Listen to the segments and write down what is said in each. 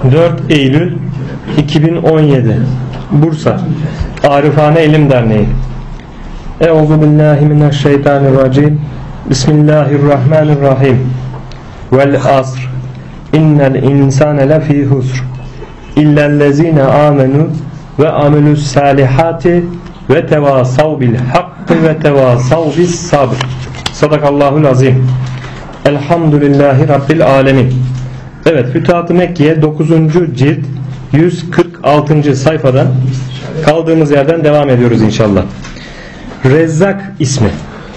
4 Eylül 2017 Bursa Arifane İlim Derneği. Euzubillahimineşşeytanirracim. Bismillahirrahmanirrahim. Vel asr. İnnel insane lefî husr. İllellezîne âmenû ve amilus salihati ve tevasav bil hakkı ve tevasav bis sabr. Sadakallahul azim. Elhamdülillahi Rabbil alemin. Evet, Fütuhat-ı Mekke'ye 9. cilt 146. sayfadan kaldığımız yerden devam ediyoruz inşallah. Rezzak ismi.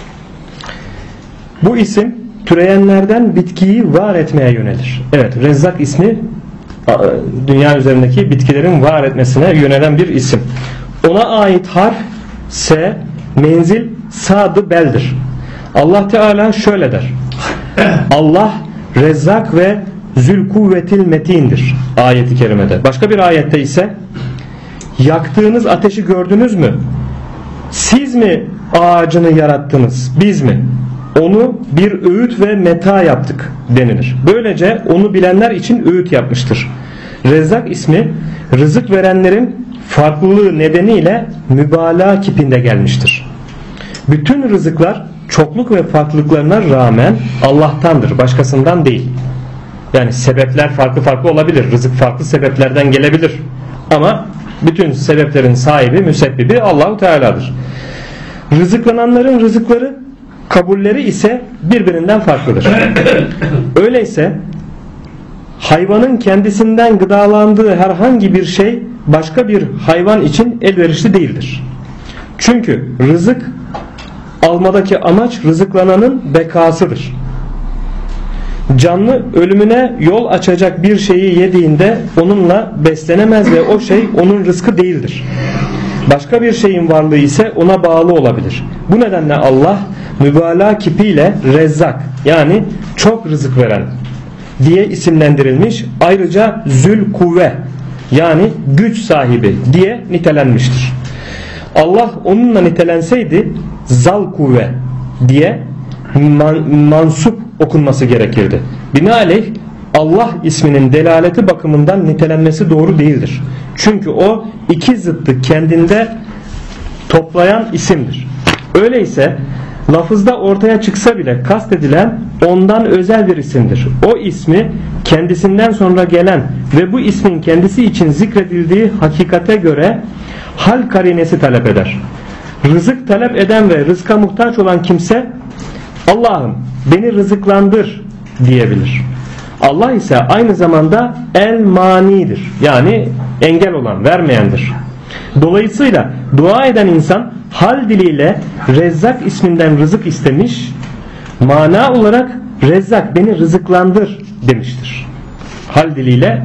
Bu isim türeyenlerden bitkiyi var etmeye yönelir. Evet, Rezzak ismi dünya üzerindeki bitkilerin var etmesine yönelen bir isim. Ona ait harf S, menzil Sad-ı Bel'dir. Allah Teala şöyle der: Allah Rezzak ve Zülkuvvetil Metin'dir ayeti kerimede. Başka bir ayette ise yaktığınız ateşi gördünüz mü? Siz mi ağacını yarattınız, biz mi? Onu bir öğüt ve meta yaptık denilir. Böylece onu bilenler için öğüt yapmıştır. Rezzak ismi rızık verenlerin farklılığı nedeniyle mübalağa kipinde gelmiştir. Bütün rızıklar çokluk ve farklılıklarına rağmen Allah'tandır, başkasından değil. Yani sebepler farklı olabilir. Rızık farklı sebeplerden gelebilir. Ama bütün sebeplerin sahibi, müsebbibi Allahu Teala'dır. Rızıklananların rızıkları, kabulleri ise birbirinden farklıdır. Öyleyse hayvanın kendisinden gıdalandığı herhangi bir şey başka bir hayvan için elverişli değildir. Çünkü rızık almadaki amaç rızıklananın bekasıdır. Canlı ölümüne yol açacak bir şeyi yediğinde onunla beslenemez ve o şey onun rızkı değildir. Başka bir şeyin varlığı ise ona bağlı olabilir. Bu nedenle Allah mübalağa kipiyle Rezzak, yani çok rızık veren diye isimlendirilmiş. Ayrıca Zülkuvve, yani güç sahibi diye nitelenmiştir. Allah onunla nitelenseydi Zalkuvve diye mansup okunması gerekirdi. Binaenaleyh Allah isminin delaleti bakımından nitelenmesi doğru değildir. Çünkü o iki zıttı kendinde toplayan isimdir. Öyleyse lafızda ortaya çıksa bile kastedilen ondan özel bir isimdir. O ismi kendisinden sonra gelen ve bu ismin kendisi için zikredildiği hakikate göre hal karinesi talep eder. Rızık talep eden ve rızka muhtaç olan kimse Allah'ım beni rızıklandır diyebilir. Allah ise aynı zamanda el manidir, yani engel olan, vermeyendir. Dolayısıyla dua eden insan hal diliyle Rezzak isminden rızık istemiş, mana olarak Rezzak beni rızıklandır demiştir. Hal diliyle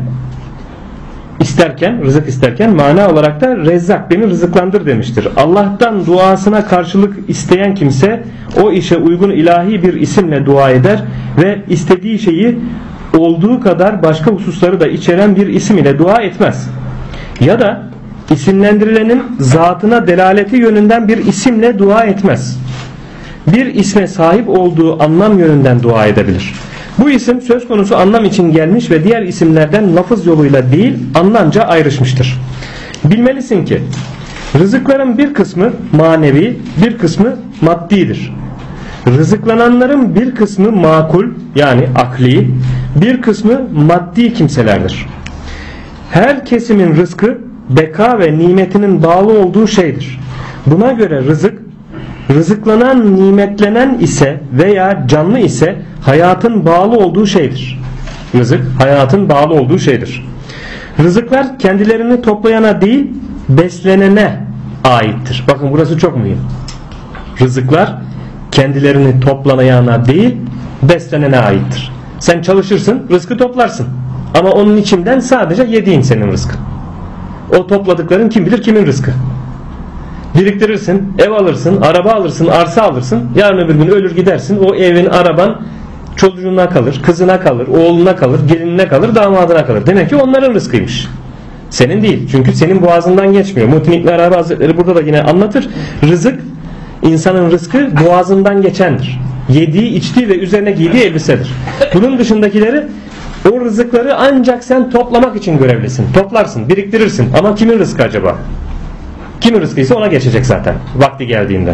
rızık isterken mana olarak da Rezzak beni rızıklandır demiştir. Allah'tan duasına karşılık isteyen kimse o işe uygun ilahi bir isimle dua eder ve istediği şeyi olduğu kadar başka hususları da içeren bir isim ile dua etmez. Ya da isimlendirilenin zatına delaleti yönünden bir isimle dua etmez. Bir isme sahip olduğu anlam yönünden dua edebilir. Bu isim söz konusu anlam için gelmiş ve diğer isimlerden lafız yoluyla değil anlamca ayrışmıştır. Bilmelisin ki rızıkların bir kısmı manevi, bir kısmı maddidir. Rızıklananların bir kısmı makul, yani akli, bir kısmı maddi kimselerdir. Her kesimin rızkı beka ve nimetinin bağlı olduğu şeydir. Buna göre rızıklanan, nimetlenen ise veya canlı ise hayatın bağlı olduğu şeydir. Rızık hayatın bağlı olduğu şeydir. Rızıklar kendilerini toplayana değil beslenene aittir. Bakın burası çok mühim. Rızıklar kendilerini toplayana değil beslenene aittir. Sen çalışırsın, rızkı toplarsın. Ama onun içinden sadece yediğin senin rızkın. O topladıkların kim bilir kimin rızkı. Biriktirirsin, ev alırsın, araba alırsın, arsa alırsın. Yarın öbür gün ölür gidersin. O evin, araban çocuğuna kalır, kızına kalır, oğluna kalır, gelinine kalır, damadına kalır. Demek ki onların rızkıymış. Senin değil. Çünkü senin boğazından geçmiyor. Muhittin İbn Arabi Hazretleri burada da yine anlatır. Rızık, insanın rızkı boğazından geçendir. Yediği, içtiği ve üzerine giydiği elbisedir. Bunun dışındakileri O rızıkları ancak sen toplamak için görevlisin. Toplarsın, biriktirirsin. Ama kimin rızkı acaba? Kimin rızkıysa ona geçecek zaten vakti geldiğinde.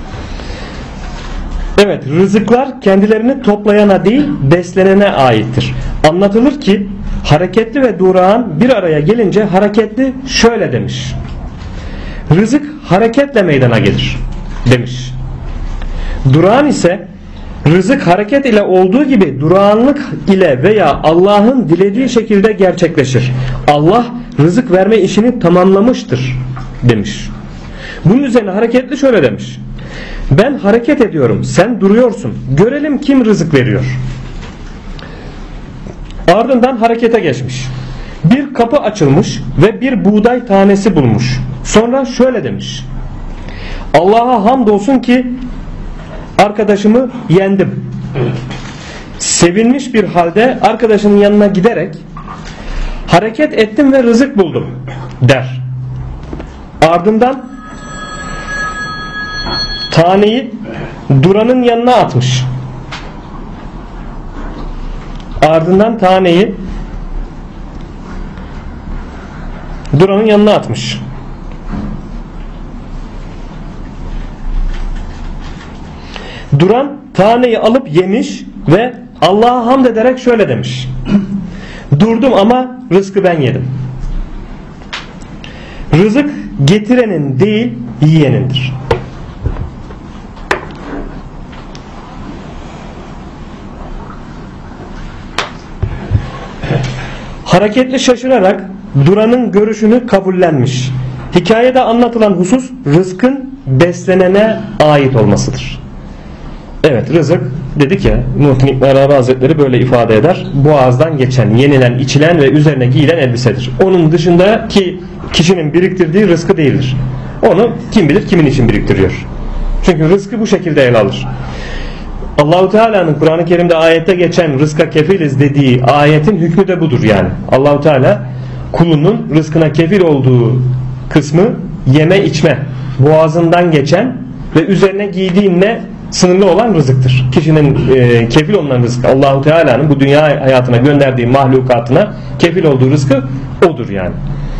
Evet, rızıklar kendilerini toplayana değil beslenene aittir. Anlatılır ki hareketli ve durağan bir araya gelince hareketli şöyle demiş: rızık hareketle meydana gelir demiş. Durağan ise rızık hareket ile olduğu gibi durağanlık ile veya Allah'ın dilediği şekilde gerçekleşir. Allah rızık verme işini tamamlamıştır demiş. Bunun üzerine hareketli şöyle demiş: ben hareket ediyorum, sen duruyorsun. Görelim kim rızık veriyor. Ardından harekete geçmiş. Bir kapı açılmış ve bir buğday tanesi bulmuş. Sonra şöyle demiş: Allah'a hamdolsun ki arkadaşımı yendim. Sevinmiş bir halde arkadaşının yanına giderek hareket ettim ve rızık buldum der. Ardından taneyi duranın yanına atmış. Ardından taneyi duranın yanına atmış. Duran taneyi alıp yemiş ve Allah'a hamd ederek şöyle demiş: durdum ama rızkı ben yedim. Rızık getirenin değil yiyenindir. Hareketli şaşırarak duranın görüşünü kabullenmiş. Hikayede anlatılan husus rızkın beslenene ait olmasıdır. Evet, rızık dedik ya, Muhittin İbn Arabi Hazretleri böyle ifade eder: boğazdan geçen, yenilen, içilen ve üzerine giyilen elbisedir. Onun dışındaki kişinin biriktirdiği rızkı değildir. Onu kim bilir kimin için biriktiriyor. Çünkü rızkı bu şekilde ele alır. Allahu Teala'nın Kur'an-ı Kerim'de ayette geçen rızka kefiliz dediği ayetin hükmü de budur yani. Allahu Teala kulunun rızkına kefil olduğu kısmı yeme içme, boğazından geçen ve üzerine giydiğinle sınırlı olan rızıktır. Kişinin kefil olunan rızkı, Allahu Teala'nın bu dünya hayatına gönderdiği mahlukatına kefil olduğu rızkı odur yani.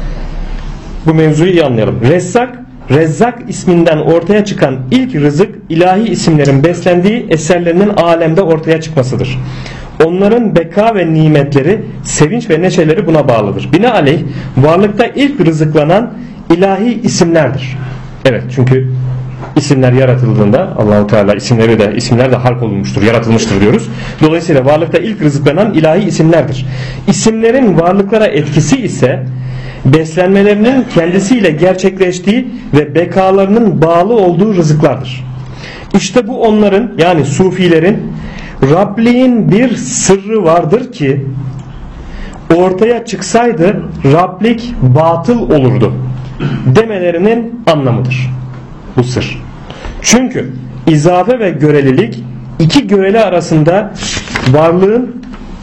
Bu mevzuyu iyi anlayalım. Rezzak isminden ortaya çıkan ilk rızık ilahi isimlerin beslendiği eserlerinin alemde ortaya çıkmasıdır. Onların beka ve nimetleri, sevinç ve neşeleri buna bağlıdır. Binaenaleyh varlıkta ilk rızıklanan ilahi isimlerdir. Evet, çünkü isimler yaratıldığında Allahu Teala isimler de halk olunmuştur, yaratılmıştır diyoruz. Dolayısıyla varlıkta ilk rızıklanan ilahi isimlerdir. İsimlerin varlıklara etkisi ise beslenmelerinin kendisiyle gerçekleştiği ve bekalarının bağlı olduğu rızıklardır. İşte bu onların, yani sufilerin, Rabliğin bir sırrı vardır ki ortaya çıksaydı Rablik batıl olurdu demelerinin anlamıdır bu sır. Çünkü izafe ve görelilik iki göreli arasında varlığın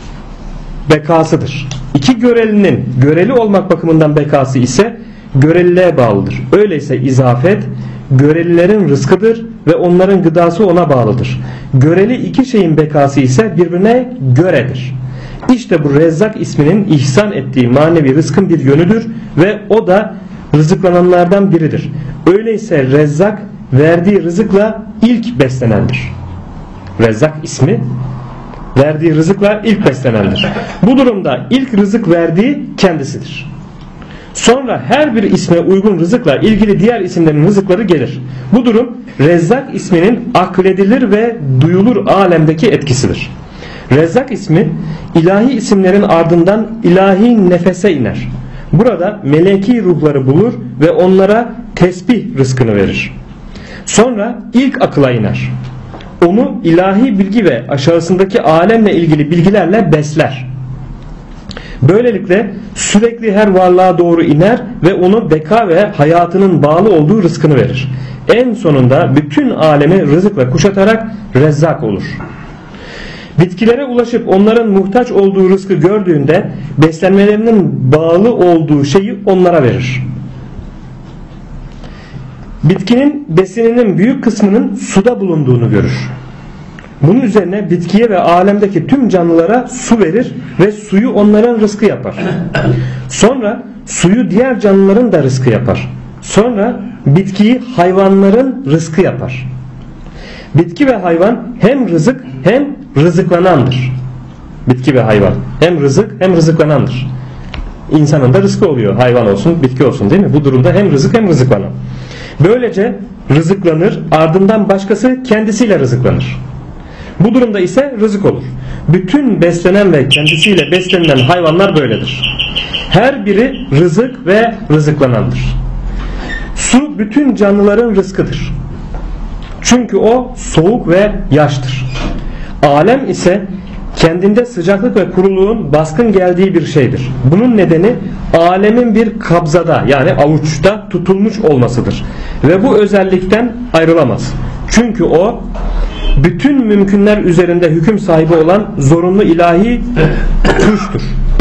bekasıdır. İki görelinin göreli olmak bakımından bekası ise göreliliğe bağlıdır. Öyleyse izafet görelilerin rızkıdır ve onların gıdası ona bağlıdır. Göreli iki şeyin bekası ise birbirine göredir. İşte bu Rezzak isminin ihsan ettiği manevi rızkın bir yönüdür ve o da rızıklananlardan biridir. Öyleyse Rezzak verdiği rızıkla ilk beslenendir. Rezzak ismi verdiği rızıkla ilk beslenendir. Bu durumda ilk rızık verdiği kendisidir. Sonra her bir isme uygun rızıkla ilgili diğer isimlerin rızıkları gelir. Bu durum Rezzak isminin akledilir ve duyulur alemdeki etkisidir. Rezzak ismi ilahi isimlerin ardından ilahi nefese iner. Burada meleki ruhları bulur ve onlara tesbih rızkını verir. Sonra ilk akıla iner. Onu ilahi bilgi ve aşağısındaki alemle ilgili bilgilerle besler. Böylelikle sürekli her varlığa doğru iner ve onu beka ve hayatının bağlı olduğu rızkını verir. En sonunda bütün alemi rızıkla kuşatarak Rezzak olur. Bitkilere ulaşıp onların muhtaç olduğu rızkı gördüğünde beslenmelerinin bağlı olduğu şeyi onlara verir. Bitkinin besininin büyük kısmının suda bulunduğunu görür. Bunun üzerine bitkiye ve alemdeki tüm canlılara su verir ve suyu onların rızkı yapar. Sonra suyu diğer canlıların da rızkı yapar. Sonra bitkiyi hayvanların rızkı yapar. Bitki ve hayvan hem rızık hem rızıklanandır. Bitki ve hayvan hem rızık hem rızıklanandır. İnsanın da rızkı oluyor, hayvan olsun bitki olsun, değil mi? Bu durumda hem rızık hem rızıklanan. Böylece rızıklanır, ardından başkası kendisiyle rızıklanır. Bu durumda ise rızık olur. Bütün beslenen ve kendisiyle beslenilen hayvanlar böyledir. Her biri rızık ve rızıklanandır. Su bütün canlıların rızkıdır. Çünkü o soğuk ve yaştır. Alem ise kendinde sıcaklık ve kuruluğun baskın geldiği bir şeydir. Bunun nedeni alemin bir kabzada, yani avuçta tutulmuş olmasıdır. Ve bu özellikten ayrılamaz. Çünkü o bütün mümkünler üzerinde hüküm sahibi olan zorunlu ilahi güçtür.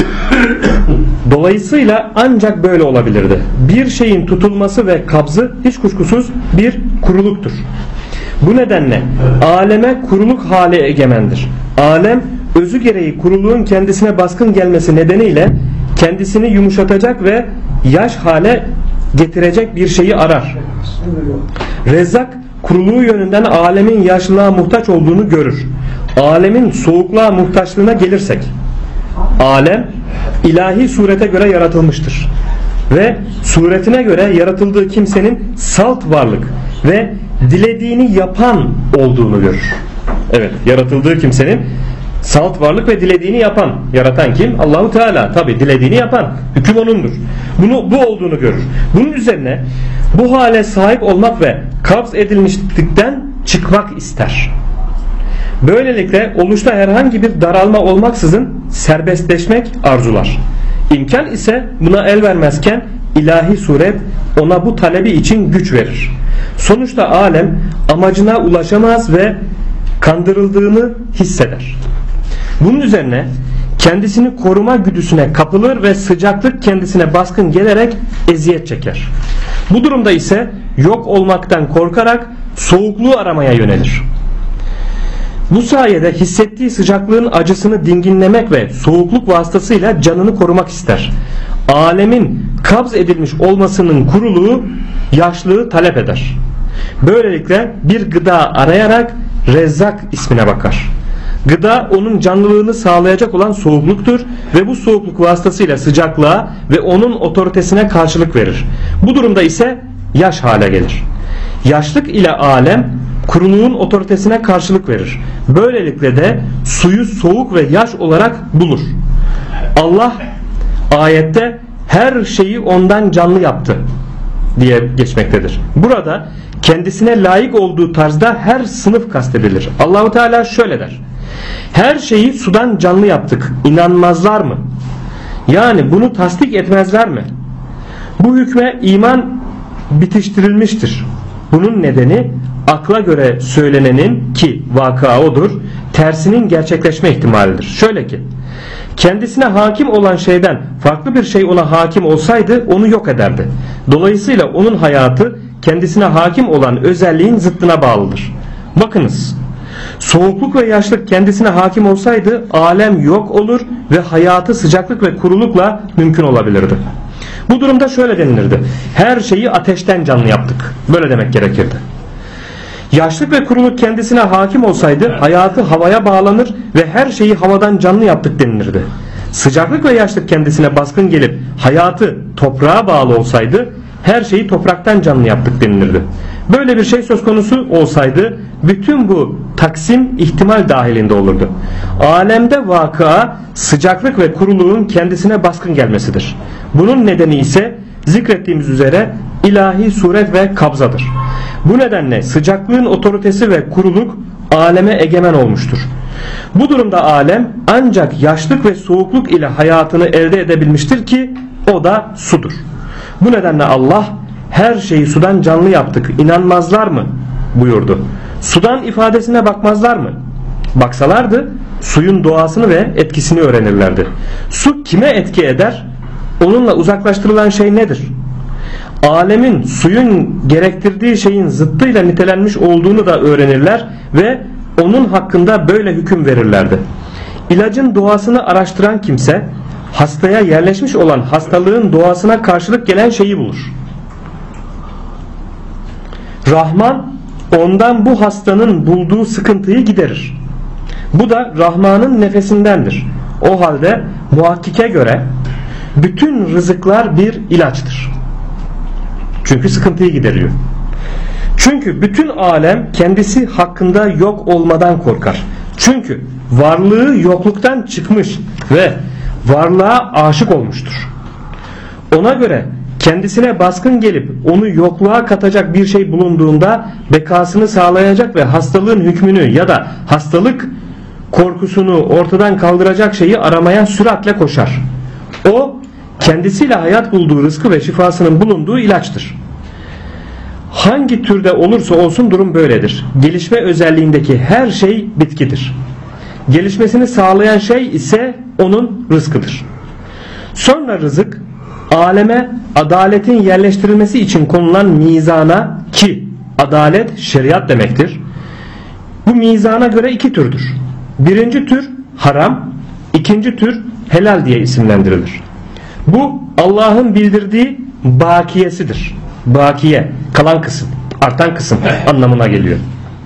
Dolayısıyla ancak böyle olabilirdi. Bir şeyin tutulması ve kabzı hiç kuşkusuz bir kuruluktur. Bu nedenle aleme kuruluk hali egemendir. Alem özü gereği kuruluğun kendisine baskın gelmesi nedeniyle kendisini yumuşatacak ve yaş hale getirecek bir şeyi arar. Rezzak kuruluğu yönünden alemin yaşlılığa muhtaç olduğunu görür. Alemin soğukluğa muhtaçlığına gelirsek, alem ilahi surete göre yaratılmıştır ve suretine göre yaratıldığı kimsenin salt varlık ve dilediğini yapan olduğunu görür. Evet, yaratıldığı kimsenin salt varlık ve dilediğini yapan, yaratan kim? Allahu Teala. Tabi dilediğini yapan, hüküm onundur. Bu olduğunu görür. Bunun üzerine bu hale sahip olmak ve kabz edilmişlikten çıkmak ister. Böylelikle oluşta herhangi bir daralma olmaksızın serbestleşmek arzular. İmkan ise buna el vermezken ilahi suret ona bu talebi için güç verir. Sonuçta alem amacına ulaşamaz ve kandırıldığını hisseder. Bunun üzerine kendisini koruma güdüsüne kapılır ve sıcaklık kendisine baskın gelerek eziyet çeker. Bu durumda ise yok olmaktan korkarak soğukluğu aramaya yönelir. Bu sayede hissettiği sıcaklığın acısını dinginlemek ve soğukluk vasıtasıyla canını korumak ister. Alemin kabz edilmiş olmasının kuruluğu, yaşlılığı talep eder. Böylelikle bir gıda arayarak Rezzak ismine bakar. Gıda onun canlılığını sağlayacak olan soğukluktur ve bu soğukluk vasıtasıyla sıcaklığa ve onun otoritesine karşılık verir. Bu durumda ise yaş hale gelir. Yaşlık ile alem kuruluğun otoritesine karşılık verir. Böylelikle de suyu soğuk ve yaş olarak bulur. Allah ayette her şeyi ondan canlı yaptı diye geçmektedir. Burada kendisine layık olduğu tarzda her sınıf kastedilir. Allahu Teala şöyle der: her şeyi sudan canlı yaptık. İnanmazlar mı? Yani bunu tasdik etmezler mi? Bu hükme iman bitiştirilmiştir. Bunun nedeni akla göre söylenenin, ki vaka odur, tersinin gerçekleşme ihtimalidir. Şöyle ki, kendisine hakim olan şeyden farklı bir şey ona hakim olsaydı onu yok ederdi. Dolayısıyla onun hayatı kendisine hakim olan özelliğin zıttına bağlıdır. Bakınız, soğukluk ve yaşlık kendisine hakim olsaydı alem yok olur ve hayatı sıcaklık ve kurulukla mümkün olabilirdi. Bu durumda şöyle denilirdi: her şeyi ateşten canlı yaptık. Böyle demek gerekirdi. Yaşlık ve kuruluk kendisine hakim olsaydı hayatı havaya bağlanır ve her şeyi havadan canlı yaptık denilirdi. Sıcaklık ve yaşlık kendisine baskın gelip hayatı toprağa bağlı olsaydı her şeyi topraktan canlı yaptık denilirdi. Böyle bir şey söz konusu olsaydı bütün bu taksim ihtimal dahilinde olurdu. Alemde vakıa sıcaklık ve kuruluğun kendisine baskın gelmesidir. Bunun nedeni ise zikrettiğimiz üzere ilahi suret ve kabzadır. Bu nedenle sıcaklığın otoritesi ve kuruluk aleme egemen olmuştur. Bu durumda alem ancak yaşlık ve soğukluk ile hayatını elde edebilmiştir ki o da sudur. Bu nedenle Allah her şeyi sudan canlı yaptık, inanmazlar mı buyurdu. Sudan ifadesine bakmazlar mı? Baksalardı suyun doğasını ve etkisini öğrenirlerdi. Su kime etki eder? Onunla uzaklaştırılan şey nedir? Alemin suyun gerektirdiği şeyin zıttıyla nitelenmiş olduğunu da öğrenirler ve onun hakkında böyle hüküm verirlerdi. İlacın doğasını araştıran kimse hastaya yerleşmiş olan hastalığın doğasına karşılık gelen şeyi bulur. Rahman ondan bu hastanın bulduğu sıkıntıyı giderir. Bu da Rahman'ın nefesindendir. O halde muhakkike göre bütün rızıklar bir ilaçtır. Çünkü sıkıntıyı gideriyor. Çünkü bütün alem kendisi hakkında yok olmadan korkar. Çünkü varlığı yokluktan çıkmış ve varlığa aşık olmuştur. Ona göre kendisine baskın gelip onu yokluğa katacak bir şey bulunduğunda bekasını sağlayacak ve hastalığın hükmünü ya da hastalık korkusunu ortadan kaldıracak şeyi aramaya süratle koşar. O kendisiyle hayat bulduğu rızkı ve şifasının bulunduğu ilaçtır. Hangi türde olursa olsun durum böyledir. Gelişme özelliğindeki her şey bitkidir. Gelişmesini sağlayan şey ise onun rızkıdır. Sonra rızık aleme adaletin yerleştirilmesi için konulan mizana, ki adalet şeriat demektir. Bu mizana göre iki türdür. Birinci tür haram, ikinci tür helal diye isimlendirilir. Bu Allah'ın bildirdiği bakiyesidir. Bakiye, kalan kısım, artan kısım anlamına geliyor.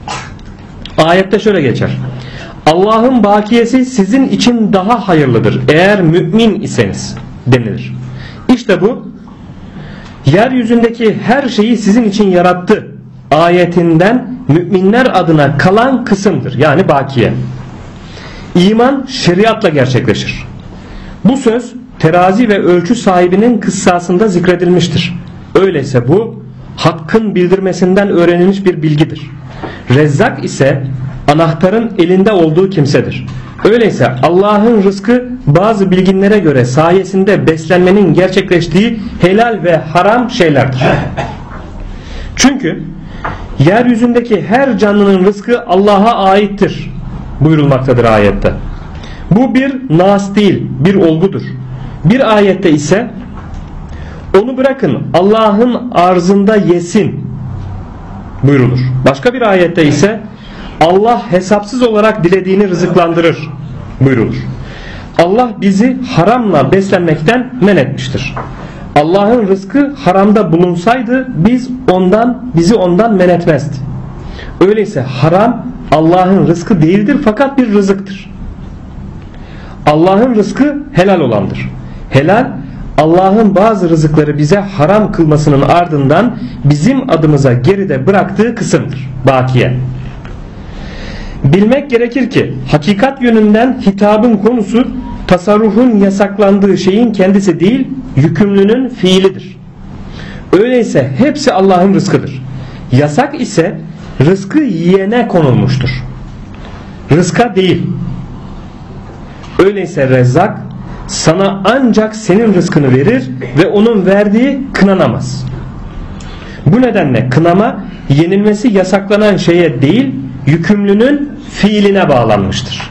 Ayette şöyle geçer: Allah'ın bakiyesi sizin için daha hayırlıdır eğer mümin iseniz denilir. İşte bu yeryüzündeki her şeyi sizin için yarattı ayetinden müminler adına kalan kısımdır. Yani bakiye. İman şeriatla gerçekleşir. Bu söz terazi ve ölçü sahibinin kıssasında zikredilmiştir. Öyleyse bu hakkın bildirmesinden öğrenilmiş bir bilgidir. Rezzak ise anahtarın elinde olduğu kimsedir. Öyleyse Allah'ın rızkı bazı bilginlere göre sayesinde beslenmenin gerçekleştiği helal ve haram şeylerdir. Çünkü yeryüzündeki her canlının rızkı Allah'a aittir buyurulmaktadır ayette. Bu bir nas değil, bir olgudur. Bir ayette ise onu bırakın Allah'ın arzında yesin buyrulur. Başka bir ayette ise Allah hesapsız olarak dilediğini rızıklandırır buyrulur. Allah bizi haramla beslenmekten men etmiştir. Allah'ın rızkı haramda bulunsaydı bizi ondan men etmezdi. Öyleyse haram Allah'ın rızkı değildir fakat bir rızıktır. Allah'ın rızkı helal olandır. Helal Allah'ın bazı rızıkları bize haram kılmasının ardından bizim adımıza geride bıraktığı kısımdır. Bakiye. Bilmek gerekir ki hakikat yönünden hitabın konusu tasarrufun yasaklandığı şeyin kendisi değil, yükümlünün fiilidir. Öyleyse hepsi Allah'ın rızkıdır. Yasak ise rızkı yiyene konulmuştur. Rızka değil. Öyleyse Rezzak sana ancak senin rızkını verir ve onun verdiği kınanamaz. Bu nedenle kınama yenilmesi yasaklanan şeye değil, yükümlünün fiiline bağlanmıştır.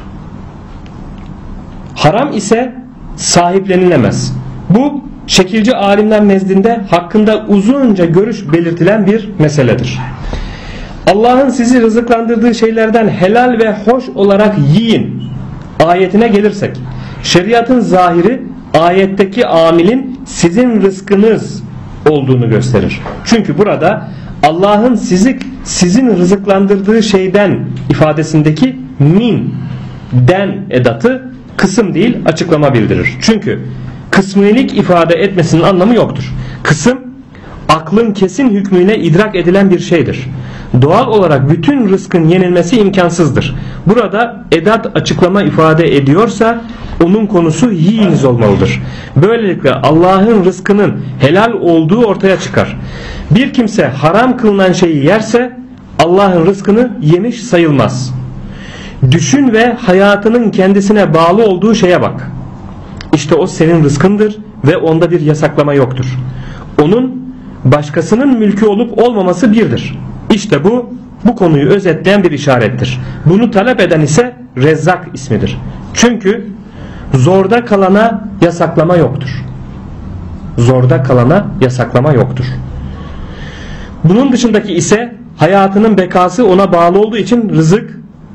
Haram ise sahiplenilemez. Bu şekilci alimler nezdinde hakkında uzunca görüş belirtilen bir meseledir. Allah'ın sizi rızıklandırdığı şeylerden helal ve hoş olarak yiyin ayetine gelirsek, şeriatın zahiri ayetteki amilin sizin rızkınız olduğunu gösterir. Çünkü burada Allah'ın sizin rızıklandırdığı şeyden ifadesindeki min, den edatı kısım değil açıklama bildirir. Çünkü kısmilik ifade etmesinin anlamı yoktur. Kısım aklın kesin hükmüyle idrak edilen bir şeydir. Doğal olarak bütün rızkın yenilmesi imkansızdır. Burada edat açıklama ifade ediyorsa onun konusu yiyiniz olmalıdır. Böylelikle Allah'ın rızkının helal olduğu ortaya çıkar. Bir kimse haram kılınan şeyi yerse Allah'ın rızkını yemiş sayılmaz. Düşün ve hayatının kendisine bağlı olduğu şeye bak. İşte o senin rızkındır ve onda bir yasaklama yoktur. Onun başkasının mülkü olup olmaması birdir. İşte bu konuyu özetleyen bir işarettir. Bunu talep eden ise Rezzak ismidir. Çünkü zorda kalana yasaklama yoktur. Zorda kalana yasaklama yoktur. Bunun dışındaki ise hayatının bekası ona bağlı olduğu için rızık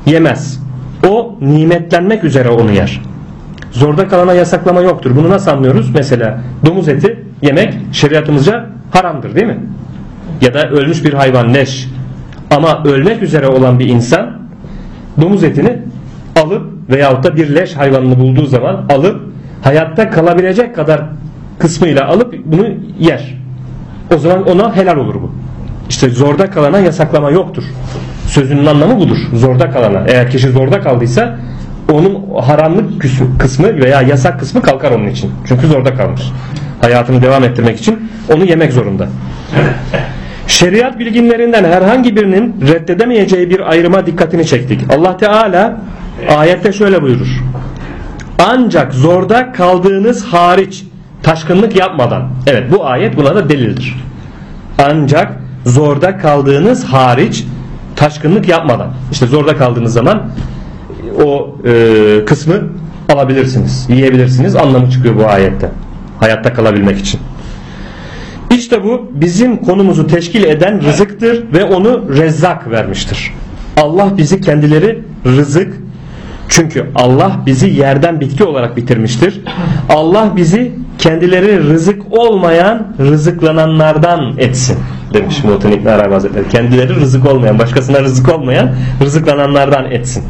yemez. O nimetlenmek üzere onu yer. Zorda kalana yasaklama yoktur. Bunu nasıl anlıyoruz? Mesela domuz eti yemek şeriatımızca haramdır, değil mi? Ya da ölmüş bir hayvan, leş. Ama ölmek üzere olan bir insan domuz etini alıp veyahut da bir leş hayvanını bulduğu zaman alıp hayatta kalabilecek kadar kısmıyla alıp bunu yer. O zaman ona helal olur bu. İşte zorda kalana yasaklama yoktur. Sözünün anlamı budur. Zorda kalana. Eğer kişi zorda kaldıysa onun haramlık kısmı veya yasak kısmı kalkar onun için. Çünkü zorda kalmış. Hayatını devam ettirmek için onu yemek zorunda. Şeriat bilginlerinden herhangi birinin reddedemeyeceği bir ayrıma dikkatini çektik. Allah Teala ayette şöyle buyurur. Ancak zorda kaldığınız hariç taşkınlık yapmadan. Evet, bu ayet buna da delildir. Ancak zorda kaldığınız hariç taşkınlık yapmadan. İşte zorda kaldığınız zaman o kısmı alabilirsiniz, yiyebilirsiniz anlamı çıkıyor bu ayette. Hayatta kalabilmek için. İşte bu bizim konumuzu teşkil eden rızıktır ve onu Rezzak vermiştir. Allah bizi kendileri rızık, çünkü Allah bizi yerden bitki olarak bitirmiştir. Allah bizi kendileri rızık olmayan rızıklananlardan etsin demiş Muhittin İbn Arabi Hazretleri. Kendileri rızık olmayan, başkasına rızık olmayan rızıklananlardan etsin.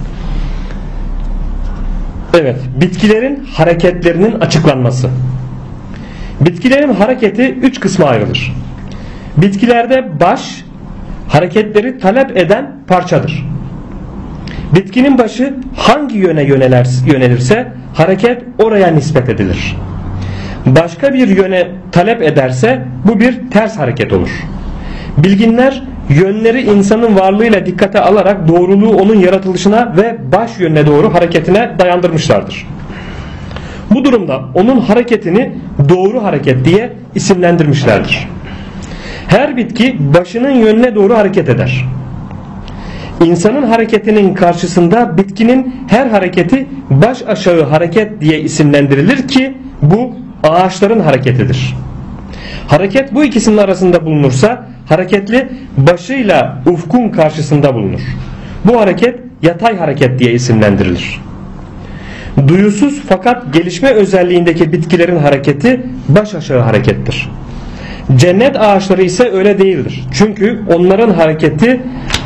Evet, bitkilerin hareketlerinin açıklanması. Bitkilerin hareketi 3 kısma ayrılır. Bitkilerde baş, hareketleri talep eden parçadır. Bitkinin başı hangi yöne yönelirse hareket oraya nispet edilir. Başka bir yöne talep ederse bu bir ters hareket olur. Bilginler yönleri insanın varlığıyla dikkate alarak doğruluğu onun yaratılışına ve baş yönüne doğru hareketine dayandırmışlardır. Bu durumda onun hareketini doğru hareket diye isimlendirmişlerdir. Her bitki başının yönüne doğru hareket eder. İnsanın hareketinin karşısında bitkinin her hareketi baş aşağı hareket diye isimlendirilir ki bu ağaçların hareketidir. Hareket bu ikisinin arasında bulunursa hareketli başıyla ufkun karşısında bulunur. Bu hareket yatay hareket diye isimlendirilir. Duyusuz fakat gelişme özelliğindeki bitkilerin hareketi baş aşağı harekettir. Cennet ağaçları ise öyle değildir. Çünkü onların hareketi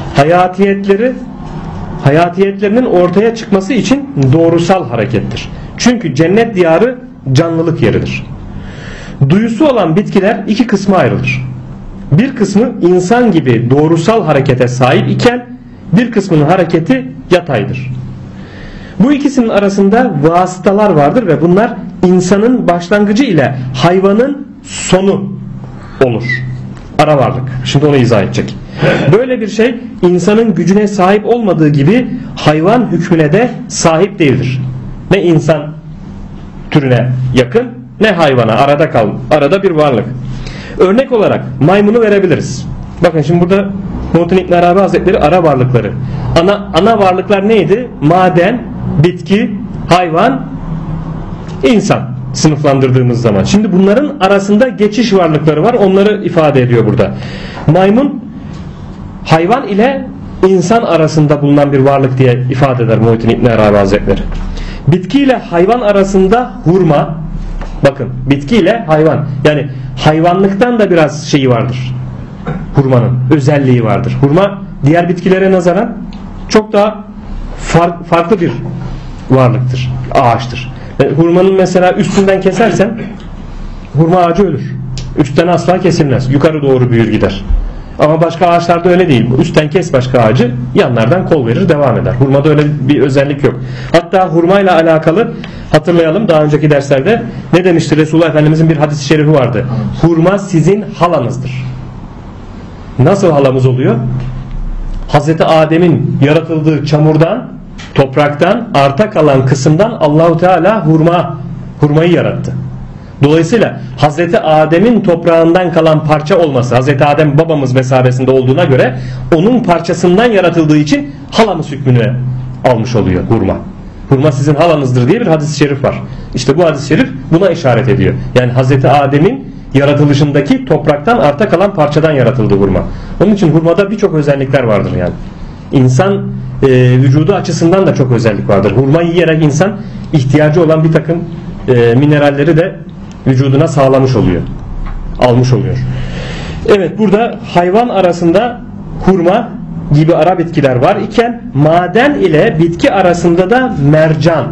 hayatiyetlerinin ortaya çıkması için doğrusal harekettir. Çünkü cennet diyarı canlılık yeridir. Duyusu olan bitkiler iki kısma ayrılır. Bir kısmı insan gibi doğrusal harekete sahip iken bir kısmının hareketi yataydır. Bu ikisinin arasında vasıtalar vardır ve bunlar insanın başlangıcı ile hayvanın sonu olur. Ara varlık. Şimdi onu izah edecek. Böyle bir şey insanın gücüne sahip olmadığı gibi hayvan hükmüne de sahip değildir. Ne insan türüne yakın ne hayvana, arada bir varlık. Örnek olarak maymunu verebiliriz. Bakın şimdi burada Muhittin İbn Arabi Hazretleri ara varlıkları. Ana varlıklar neydi? Maden, bitki, hayvan, insan sınıflandırdığımız zaman. Şimdi bunların arasında geçiş varlıkları var. Onları ifade ediyor burada. Maymun hayvan ile insan arasında bulunan bir varlık diye ifade eder Muhittin İbn Arabi Hazretleri. Bitki ile hayvan arasında hurma. Bakın, bitki ile hayvan. Yani hayvanlıktan da biraz şeyi vardır. Hurmanın özelliği vardır. Hurma diğer bitkilere nazaran çok daha farklı bir varlıktır. Ağaçtır. Hurmanın mesela üstünden kesersen hurma ağacı ölür. Üstten asla kesilmez. Yukarı doğru büyür gider. Ama başka ağaçlarda öyle değil. Üstten kes başka ağacı, yanlardan kol verir, devam eder. Hurmada öyle bir özellik yok. Hatta hurmayla alakalı hatırlayalım, daha önceki derslerde ne demişti Resulullah Efendimizin bir hadis-i şerifi vardı. Hurma sizin halanızdır. Nasıl halamız oluyor? Hazreti Adem'in yaratıldığı çamurdan, topraktan arta kalan kısımdan Allahu Teala hurmayı yarattı. Dolayısıyla Hazreti Adem'in toprağından kalan parça olması, Hazreti Adem babamız mesabesinde olduğuna göre onun parçasından yaratıldığı için halamız hükmünü almış oluyor hurma. Hurma sizin halanızdır diye bir hadis-i şerif var. İşte bu hadis-i şerif buna işaret ediyor. Yani Hazreti Adem'in yaratılışındaki topraktan arta kalan parçadan yaratıldı hurma. Onun için hurmada birçok özellikler vardır yani. İnsan vücudu açısından da çok özellik vardır. Hurma yiyerek insan ihtiyacı olan bir takım mineralleri de vücuduna sağlamış oluyor. Almış oluyor. Evet, burada hayvan arasında hurma gibi ara bitkiler var iken maden ile bitki arasında da mercan.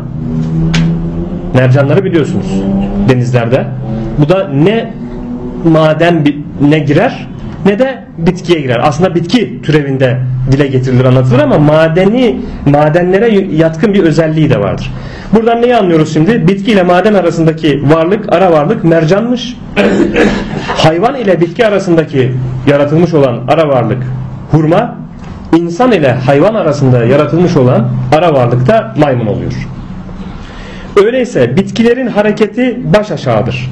Mercanları biliyorsunuz denizlerde. Bu da ne maden ne girer ne de bitkiye girer. Aslında bitki türevinde dile getirilir, anlatılır ama madenlere yatkın bir özelliği de vardır. Buradan neyi anlıyoruz şimdi? Bitki ile maden arasındaki varlık, ara varlık mercanmış. Hayvan ile bitki arasındaki yaratılmış olan ara varlık hurma. İnsan ile hayvan arasında yaratılmış olan ara varlık da maymun oluyor. Öyleyse bitkilerin hareketi baş aşağıdır.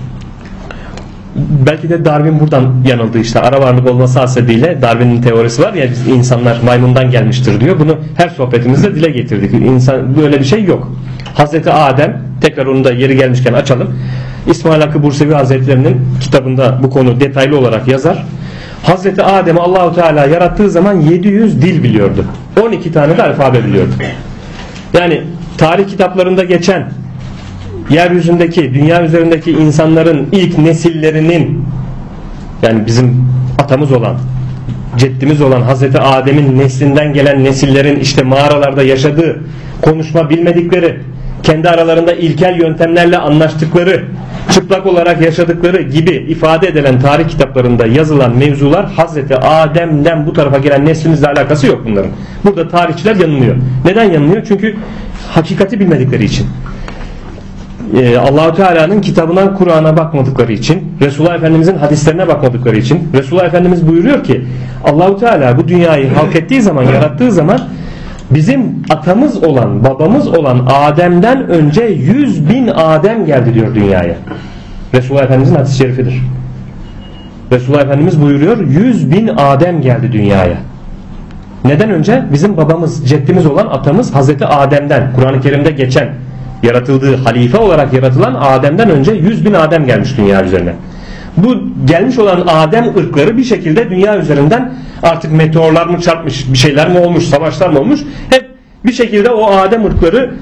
Belki de Darwin buradan yanıldı işte. Ara varlık olması hasebiyle Darwin'in teorisi var ya, biz insanlar maymundan gelmiştir diyor. Bunu her sohbetimizde dile getirdik. İnsan, böyle bir şey yok. Hazreti Adem, tekrar onu da yeri gelmişken açalım. İsmail Hakkı Bursevi Hazretleri'nin kitabında bu konu detaylı olarak yazar. Hazreti Adem'i Allahu Teala yarattığı zaman 700 dil biliyordu. 12 tane de alfabe biliyordu. Yani tarih kitaplarında geçen yeryüzündeki, dünya üzerindeki insanların ilk nesillerinin, yani bizim atamız olan, ceddimiz olan Hazreti Adem'in neslinden gelen nesillerin işte mağaralarda yaşadığı, konuşma bilmedikleri, kendi aralarında ilkel yöntemlerle anlaştıkları, çıplak olarak yaşadıkları gibi ifade edilen tarih kitaplarında yazılan mevzular Hazreti Adem'den bu tarafa gelen neslimizle alakası yok bunların. Burada tarihçiler yanılıyor. Neden yanılıyor? Çünkü hakikati bilmedikleri için. Allah-u Teala'nın kitabına, Kur'an'a bakmadıkları için, Resulullah Efendimizin hadislerine bakmadıkları için. Resulullah Efendimiz buyuruyor ki Allah-u Teala bu dünyayı halk ettiği zaman, yarattığı zaman bizim atamız olan, babamız olan Adem'den önce 100.000 Adem geldi diyor dünyaya. Resulullah Efendimizin hadis-i şerifidir. Resulullah Efendimiz buyuruyor 100.000 Adem geldi dünyaya. Neden önce? Bizim babamız, ceddimiz olan atamız Hazreti Adem'den, Kur'an-ı Kerim'de geçen, yaratıldığı, halife olarak yaratılan Adem'den önce 100.000 Adem gelmiş dünya üzerine. Bu gelmiş olan Adem ırkları bir şekilde dünya üzerinden artık meteorlar mı çarpmış, bir şeyler mi olmuş, savaşlar mı olmuş, hep bir şekilde o Adem ırkları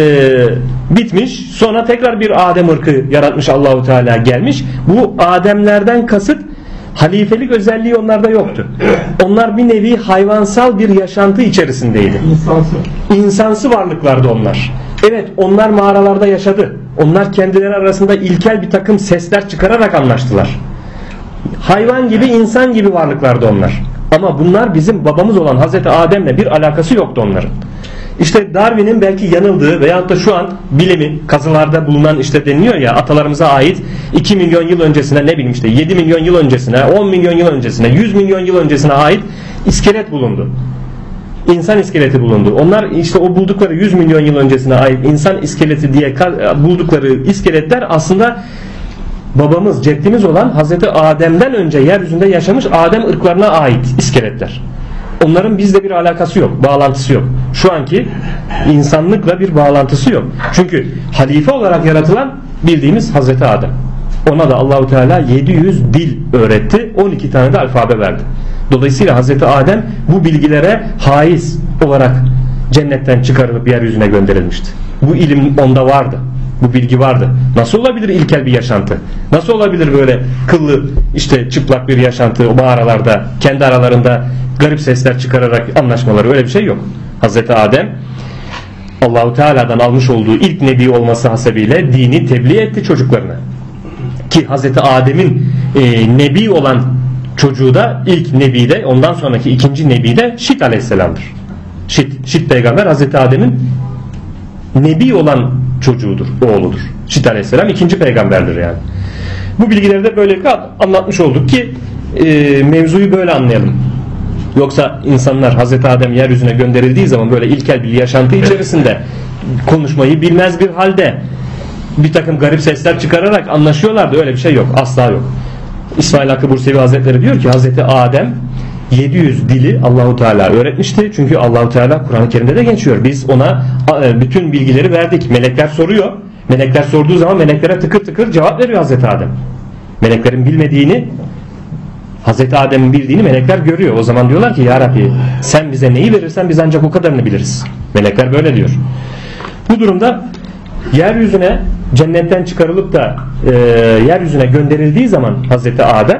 bitmiş. Sonra tekrar bir Adem ırkı yaratmış Allahu Teala, gelmiş. Bu Ademlerden kasıt halifelik özelliği onlarda yoktu. Onlar bir nevi hayvansal bir yaşantı içerisindeydi. İnsansı varlıklardı onlar. Evet, onlar mağaralarda yaşadı. Onlar kendileri arasında ilkel bir takım sesler çıkararak anlaştılar. Hayvan gibi, insan gibi varlıklardı onlar. Ama bunlar bizim babamız olan Hazreti Adem'le bir alakası yoktu onların. İşte Darwin'in belki yanıldığı veyahut da şu an bilimin, kazılarda bulunan, işte deniliyor ya, atalarımıza ait 2 milyon yıl öncesine, ne bileyim işte 7 milyon yıl öncesine, 10 milyon yıl öncesine, 100 milyon yıl öncesine ait iskelet bulundu. İnsan iskeleti bulundu. Onlar işte o buldukları 100 milyon yıl öncesine ait insan iskeleti diye buldukları iskeletler aslında babamız, ceddimiz olan Hazreti Adem'den önce yeryüzünde yaşamış Adem ırklarına ait iskeletler. Onların bizle bir alakası yok, bağlantısı yok. Şu anki insanlıkla bir bağlantısı yok. Çünkü halife olarak yaratılan bildiğimiz Hazreti Adem. Ona da Allahu Teala 700 dil öğretti, 12 tane de alfabe verdi. Dolayısıyla Hazreti Adem bu bilgilere haiz olarak cennetten çıkarılıp yeryüzüne gönderilmişti. Bu ilim onda vardı. Bu bilgi vardı. Nasıl olabilir ilkel bir yaşantı? Nasıl olabilir böyle kıllı, işte çıplak bir yaşantı o mağaralarda, kendi aralarında garip sesler çıkararak anlaşmaları? Öyle bir şey yok. Hazreti Adem Allahu Teala'dan almış olduğu ilk nebi olması hasebiyle dini tebliğ etti çocuklarına. Ki Hazreti Adem'in nebi olan çocuğu da ilk nebi de, ondan sonraki ikinci nebi de Şit aleyhisselamdır. Şit peygamber Hazreti Adem'in nebi olan çocuğudur, oğludur. Şit aleyhisselam ikinci peygamberdir yani. Bu bilgileri de böylelikle anlatmış olduk ki mevzuyu böyle anlayalım. Yoksa insanlar Hazreti Adem yeryüzüne gönderildiği zaman böyle ilkel bir yaşantı içerisinde, konuşmayı bilmez bir halde bir takım garip sesler çıkararak anlaşıyorlardı. Öyle bir şey yok. Asla yok. İsmail Hakkı Bursevi Hazretleri diyor ki Hazreti Adem 700 dili Allahu Teala öğretmişti. Çünkü Allahu Teala Kur'an-ı Kerim'de de geçiyor. Biz ona bütün bilgileri verdik. Melekler soruyor. Melekler sorduğu zaman meleklere tıkır tıkır cevap veriyor Hazreti Adem. Meleklerin bilmediğini Hazreti Adem'in bildiğini melekler görüyor. O zaman diyorlar ki ya Rabbi sen bize neyi verirsen biz ancak o kadarını biliriz. Melekler böyle diyor. Bu durumda yeryüzüne cennetten çıkarılıp da yeryüzüne gönderildiği zaman Hazreti Adem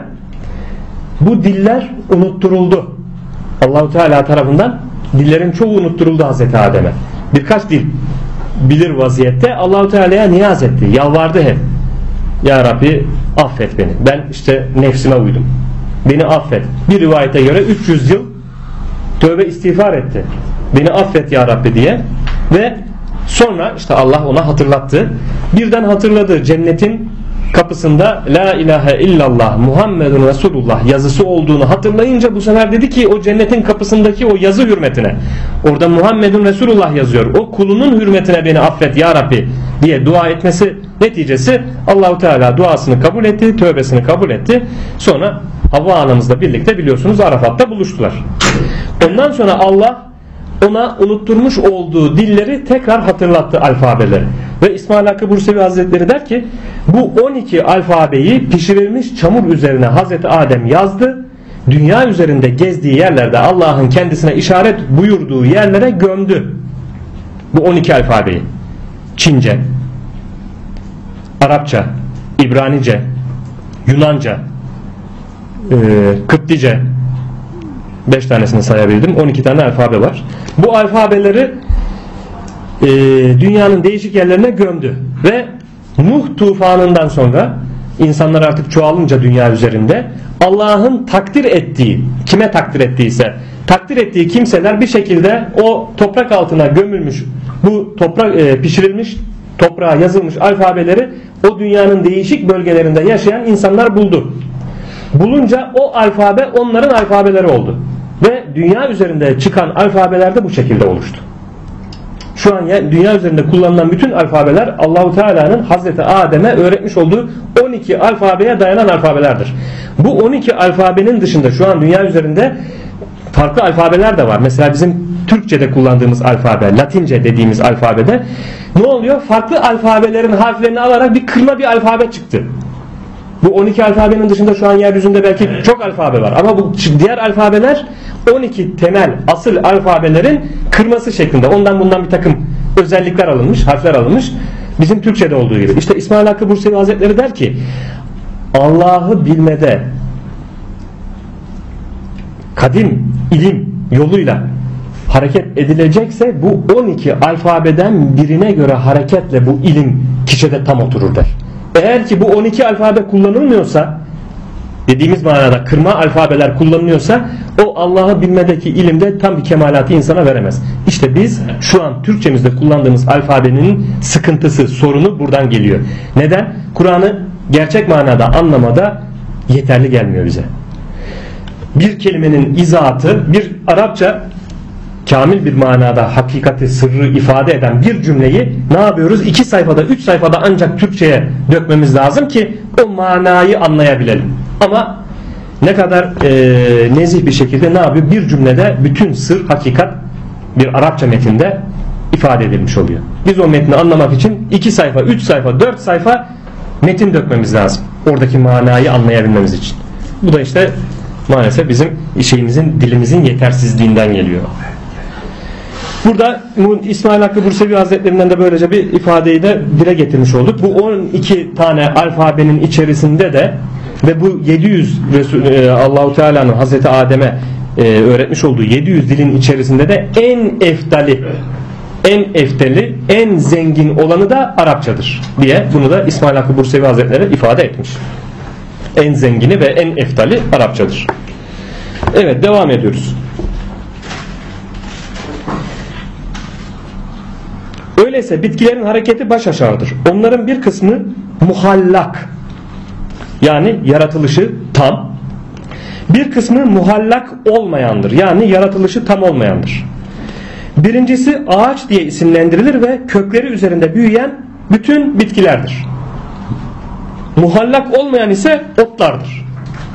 bu diller unutturuldu. Allahu Teala tarafından dillerin çoğu unutturuldu Hazreti Adem'e. Birkaç dil bilir vaziyette Allahu Teala'ya niyaz etti. Yalvardı hep. Ya Rabbi affet beni. Ben işte nefsime uydum. Beni affet. Bir rivayete göre 300 yıl tövbe istiğfar etti. Beni affet ya Rabbi diye. Ve sonra işte Allah ona hatırlattı. Birden hatırladı. Cennetin kapısında La ilahe illallah Muhammedun Resulullah yazısı olduğunu hatırlayınca bu sefer dedi ki o cennetin kapısındaki o yazı hürmetine, orada Muhammedun Resulullah yazıyor, o kulunun hürmetine beni affet ya Rabbi diye dua etmesi neticesi Allahu Teala duasını kabul etti, tövbesini kabul etti. Sonra Havva anamızla birlikte biliyorsunuz Arafat'ta buluştular. Ondan sonra Allah ona unutturmuş olduğu dilleri tekrar hatırlattı, alfabeleri. Ve İsmail Hakkı Bursevi Hazretleri der ki bu 12 alfabeyi pişirilmiş çamur üzerine Hazreti Adem yazdı. Dünya üzerinde gezdiği yerlerde Allah'ın kendisine işaret buyurduğu yerlere gömdü. Bu 12 alfabeyi. Çince, Arapça, İbranice, Yunanca, Kıptice, 5 tanesini sayabildim. 12 tane alfabe var. Bu alfabeleri dünyanın değişik yerlerine gömdü. Ve Nuh tufanından sonra insanlar artık çoğalınca dünya üzerinde Allah'ın takdir ettiği, kime takdir ettiyse takdir ettiği kimseler bir şekilde o toprak altına gömülmüş, bu toprak pişirilmiş toprağa yazılmış alfabeleri o dünyanın değişik bölgelerinde yaşayan insanlar buldu. Bulunca o alfabe onların alfabeleri oldu. Ve dünya üzerinde çıkan alfabeler de bu şekilde oluştu. Şu an dünya üzerinde kullanılan bütün alfabeler Allahu Teala'nın Hazreti Adem'e öğretmiş olduğu 12 alfabeye dayanan alfabelerdir. Bu 12 alfabenin dışında şu an dünya üzerinde farklı alfabeler de var. Mesela bizim Türkçe'de kullandığımız alfabe, Latince dediğimiz alfabede ne oluyor? Farklı alfabelerin harflerini alarak bir kırma bir alfabe çıktı. Bu 12 alfabenin dışında şu an yeryüzünde belki çok alfabe var. Ama bu diğer alfabeler 12 temel asıl alfabelerin kırması şeklinde. Ondan bundan bir takım özellikler alınmış, harfler alınmış. Bizim Türkçe'de olduğu gibi. İşte İsmail Hakkı Bursevi Hazretleri der ki Allah'ı bilmede kadim ilim yoluyla hareket edilecekse bu 12 alfabeden birine göre hareketle bu ilim kişide tam oturur der. Eğer ki bu 12 alfabe kullanılmıyorsa, dediğimiz manada kırma alfabeler kullanılıyorsa o Allah'ı bilmedeki ilimde tam bir kemalatı insana veremez. İşte biz şu an Türkçemizde kullandığımız alfabenin sıkıntısı, sorunu buradan geliyor. Neden? Kur'an'ı gerçek manada anlamada yeterli gelmiyor bize. Bir kelimenin izahatı, bir Arapça kamil bir manada hakikati, sırrı ifade eden bir cümleyi ne yapıyoruz? 2 sayfada, 3 sayfada ancak Türkçe'ye dökmemiz lazım ki o manayı anlayabilelim. Ama ne kadar nezih bir şekilde ne yapıyor? Bir cümlede bütün sır, hakikat bir Arapça metinde ifade edilmiş oluyor. Biz o metni anlamak için 2 sayfa, 3 sayfa, 4 sayfa metin dökmemiz lazım. Oradaki manayı anlayabilmemiz için. Bu da işte maalesef bizim şeyimizin, dilimizin yetersizliğinden geliyor. Burada İsmail Hakkı Bursevi Hazretlerinden de böylece bir ifadeyi de dile getirmiş olduk. Bu 12 tane alfabenin içerisinde de ve bu 700 Allahu Teala'nın Hazreti Adem'e öğretmiş olduğu 700 dilin içerisinde de en eftali, en zengin olanı da Arapçadır diye bunu da İsmail Hakkı Bursevi Hazretleri ifade etmiş. En zengini ve en eftali Arapçadır. Evet, devam ediyoruz. Öyleyse bitkilerin hareketi baş aşağıdır. Onların bir kısmı muhallak, yani yaratılışı tam. Bir kısmı muhallak olmayandır, yani yaratılışı tam olmayandır. Birincisi ağaç diye isimlendirilir ve kökleri üzerinde büyüyen bütün bitkilerdir. Muhallak olmayan ise otlardır.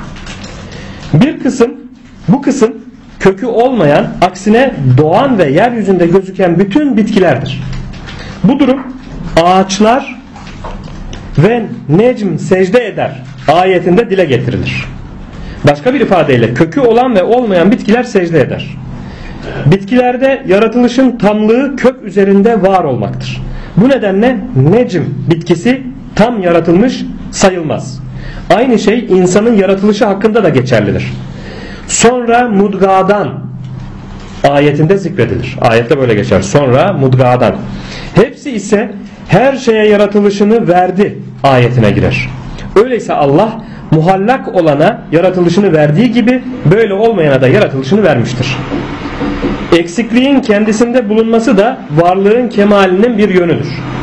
Bu kısım kökü olmayan, aksine doğan ve yeryüzünde gözüken bütün bitkilerdir. Bu durum ağaçlar ve necm secde eder ayetinde dile getirilir. Başka bir ifadeyle kökü olan ve olmayan bitkiler secde eder. Bitkilerde yaratılışın tamlığı kök üzerinde var olmaktır. Bu nedenle necm bitkisi tam yaratılmış sayılmaz. Aynı şey insanın yaratılışı hakkında da geçerlidir. Sonra mudgadan ayetinde zikredilir. Ayette böyle geçer. Sonra mudgadan. Hepsi ise her şeye yaratılışını verdi ayetine girer. Öyleyse Allah muhallak olana yaratılışını verdiği gibi böyle olmayana da yaratılışını vermiştir. Eksikliğin kendisinde bulunması da varlığın kemalinin bir yönüdür.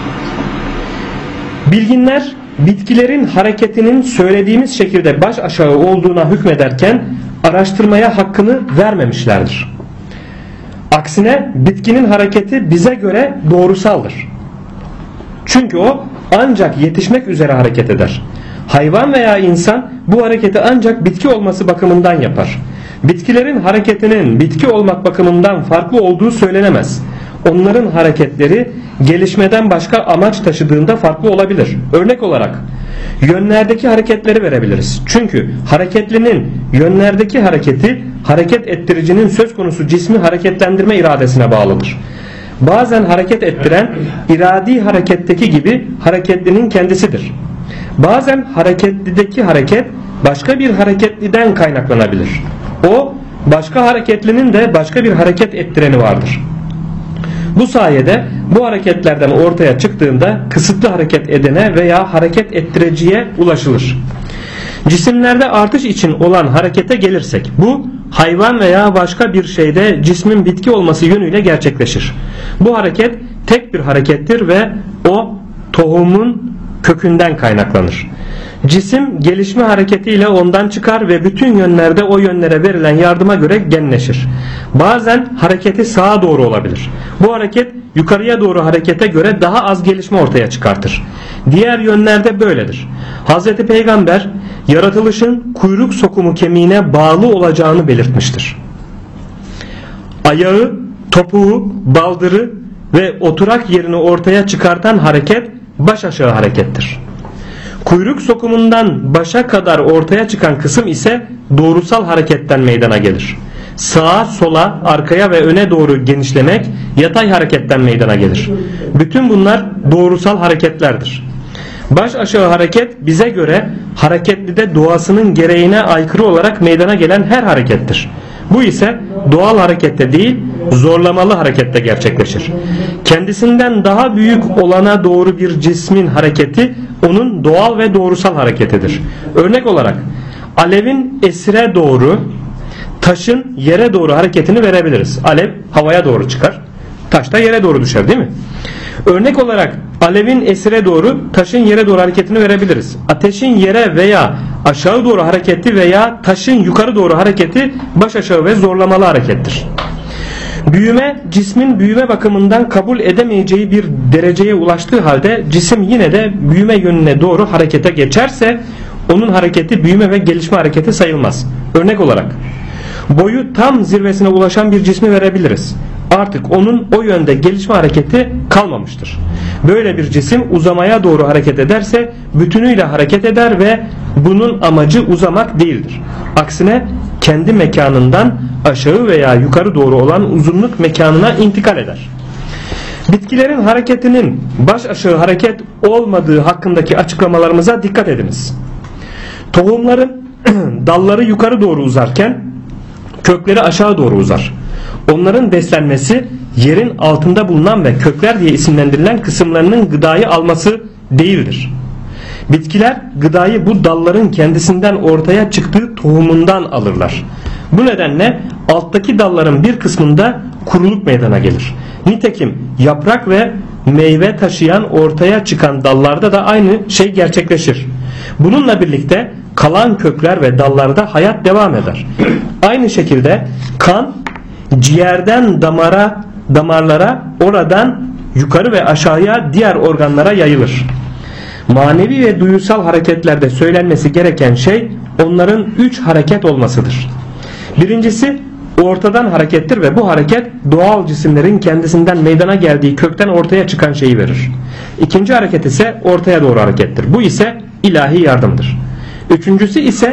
Bilginler bitkilerin hareketinin söylediğimiz şekilde baş aşağı olduğuna hükmederken araştırmaya hakkını vermemişlerdir. Aksine bitkinin hareketi bize göre doğrusaldır. Çünkü o ancak yetişmek üzere hareket eder. Hayvan veya insan bu hareketi ancak bitki olması bakımından yapar. Bitkilerin hareketinin bitki olmak bakımından farklı olduğu söylenemez. Onların hareketleri gelişmeden başka amaç taşıdığında farklı olabilir. Örnek olarak yönlerdeki hareketleri verebiliriz. Çünkü hareketlinin yönlerdeki hareketi hareket ettiricinin söz konusu cismi hareketlendirme iradesine bağlıdır. Bazen hareket ettiren iradi hareketteki gibi hareketlinin kendisidir. Bazen hareketlideki hareket başka bir hareketliden kaynaklanabilir. O başka hareketlinin de başka bir hareket ettireni vardır. Bu sayede bu hareketlerden ortaya çıktığında kısıtlı hareket edene veya hareket ettireciye ulaşılır. Cisimlerde artış için olan harekete gelirsek, bu hayvan veya başka bir şeyde cismin bitki olması yönüyle gerçekleşir. Bu hareket tek bir harekettir ve o tohumun kökünden kaynaklanır. Cisim gelişme hareketiyle ondan çıkar ve bütün yönlerde o yönlere verilen yardıma göre genleşir. Bazen hareketi sağa doğru olabilir. Bu hareket yukarıya doğru harekete göre daha az gelişme ortaya çıkartır. Diğer yönlerde böyledir. Hz. Peygamber yaratılışın kuyruk sokumu kemiğine bağlı olacağını belirtmiştir. Ayağı, topuğu, baldırı ve oturak yerini ortaya çıkartan hareket baş aşağı harekettir. Kuyruk sokumundan başa kadar ortaya çıkan kısım ise doğrusal hareketten meydana gelir. Sağa, sola, arkaya ve öne doğru genişlemek yatay hareketten meydana gelir. Bütün bunlar doğrusal hareketlerdir. Baş aşağı hareket bize göre hareketlide doğasının gereğine aykırı olarak meydana gelen her harekettir. Bu ise doğal harekette değil, zorlamalı harekette gerçekleşir. Kendisinden daha büyük olana doğru bir cismin hareketi onun doğal ve doğrusal hareketidir. Örnek olarak alevin esire doğru, taşın yere doğru hareketini verebiliriz. Alev havaya doğru çıkar, taş da yere doğru düşer, değil mi? Örnek olarak alevin esire doğru, taşın yere doğru hareketini verebiliriz. Ateşin yere veya aşağı doğru hareketi veya taşın yukarı doğru hareketi baş aşağı ve zorlamalı harekettir. Büyüme, cismin büyüme bakımından kabul edemeyeceği bir dereceye ulaştığı halde cisim yine de büyüme yönüne doğru harekete geçerse onun hareketi büyüme ve gelişme hareketi sayılmaz. Örnek olarak boyu tam zirvesine ulaşan bir cismi verebiliriz. Artık onun o yönde gelişme hareketi kalmamıştır. Böyle bir cisim uzamaya doğru hareket ederse bütünüyle hareket eder ve bunun amacı uzamak değildir. Aksine kendi mekanından aşağı veya yukarı doğru olan uzunluk mekanına intikal eder. Bitkilerin hareketinin baş aşağı hareket olmadığı hakkındaki açıklamalarımıza dikkat ediniz. Tohumların dalları yukarı doğru uzarken kökleri aşağı doğru uzar. Onların beslenmesi yerin altında bulunan ve kökler diye isimlendirilen kısımlarının gıdayı alması değildir. Bitkiler gıdayı bu dalların kendisinden ortaya çıktığı tohumundan alırlar. Bu nedenle alttaki dalların bir kısmında kuruluk meydana gelir. Nitekim yaprak ve meyve taşıyan ortaya çıkan dallarda da aynı şey gerçekleşir. Bununla birlikte kalan kökler ve dallarda hayat devam eder. Aynı şekilde kan ciğerden damarlara, oradan yukarı ve aşağıya diğer organlara yayılır. Manevi ve duyusal hareketlerde söylenmesi gereken şey onların 3 hareket olmasıdır. Birincisi ortadan harekettir ve bu hareket doğal cisimlerin kendisinden meydana geldiği kökten ortaya çıkan şeyi verir. İkinci hareket ise ortaya doğru harekettir. Bu ise ilahi yardımdır. Üçüncüsü ise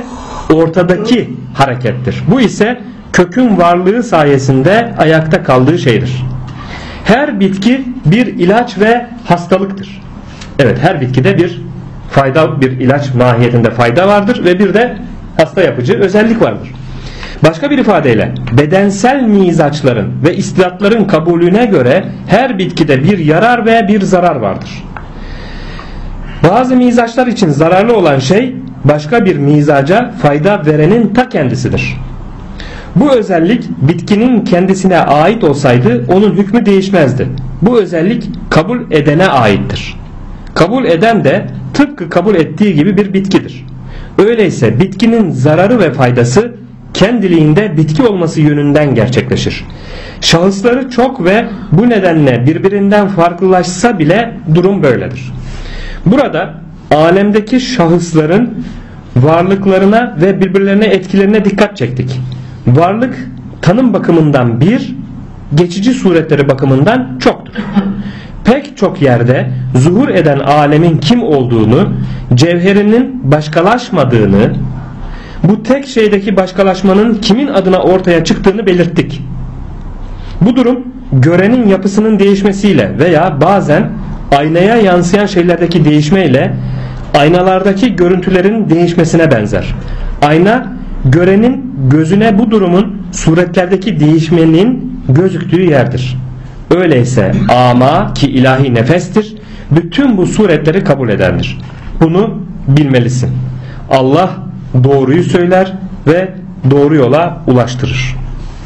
ortadaki harekettir. Bu ise kökün varlığı sayesinde ayakta kaldığı şeydir. Her bitki bir ilaç ve hastalıktır. Evet, her bitkide bir fayda, bir ilaç mahiyetinde fayda vardır ve bir de hasta yapıcı özellik vardır. Başka bir ifadeyle bedensel mizaçların ve istidatların kabulüne göre her bitkide bir yarar ve bir zarar vardır. Bazı mizaçlar için zararlı olan şey başka bir mizaca fayda verenin ta kendisidir. Bu özellik bitkinin kendisine ait olsaydı onun hükmü değişmezdi. Bu özellik kabul edene aittir. Kabul eden de tıpkı kabul ettiği gibi bir bitkidir. Öyleyse bitkinin zararı ve faydası kendiliğinde bitki olması yönünden gerçekleşir. Şahısları çok ve bu nedenle birbirinden farklılaşsa bile durum böyledir. Burada alemdeki şahısların varlıklarına ve birbirlerine etkilerine dikkat çektik. Varlık tanım bakımından bir, geçici suretleri bakımından çoktur. Pek çok yerde zuhur eden alemin kim olduğunu, cevherinin başkalaşmadığını, bu tek şeydeki başkalaşmanın kimin adına ortaya çıktığını belirttik. Bu durum görenin yapısının değişmesiyle veya bazen aynaya yansıyan şeylerdeki değişmeyle aynalardaki görüntülerin değişmesine benzer. Ayna görenin gözüne bu durumun suretlerdeki değişmenin gözüktüğü yerdir. Öyleyse ama ki ilahi nefestir, bütün bu suretleri kabul edendir. Bunu bilmelisin. Allah doğruyu söyler ve doğru yola ulaştırır.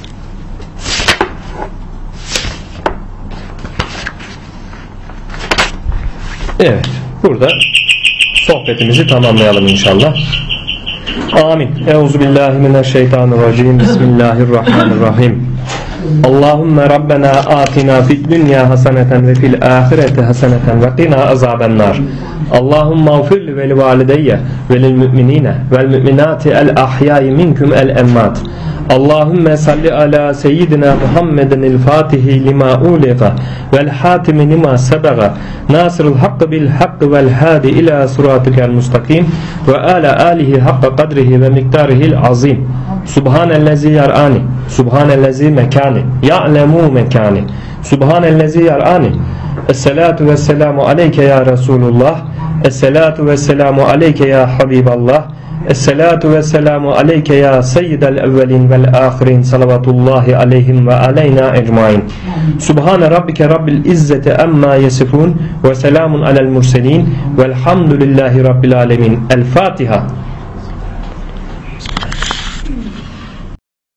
Evet, burada sohbetimizi tamamlayalım inşallah. Amin. Euzubillahimineşşeytanirracim. Bismillahirrahmanirrahim. Allahümme Rabbena atina fid dünya haseneten ve fil ahireti haseneten ve qina azabennar. Allahümme ağfir li ve valideyye ve lil müminine vel müminati el ahyai minkum el emmat. Allahümme salli ala seyyidina Muhammedin el fatihi lima uliqa vel hatimi lima sebaga nasirul hakkı bil hakkı vel hadi ila suratikel mustakim ve ala alihi hakka kadrihi ve miktarihil azim. Subhanellezi yar'ani, subhanellezi mekani, ya'lemu mekani, subhanellezi yar'ani. Esselatu vesselamu aleyke ya Resulullah, esselatu vesselamu aleyke ya Habiballah, esselatu vesselamu aleyke ya seyyidel evvelin vel ahirin, salavatullahi aleyhim ve aleyna ecmain. Subhane rabbike rabbil izzeti amma yesifun ve selamun alel murselin velhamdülillahi rabbil alemin. El Fatiha.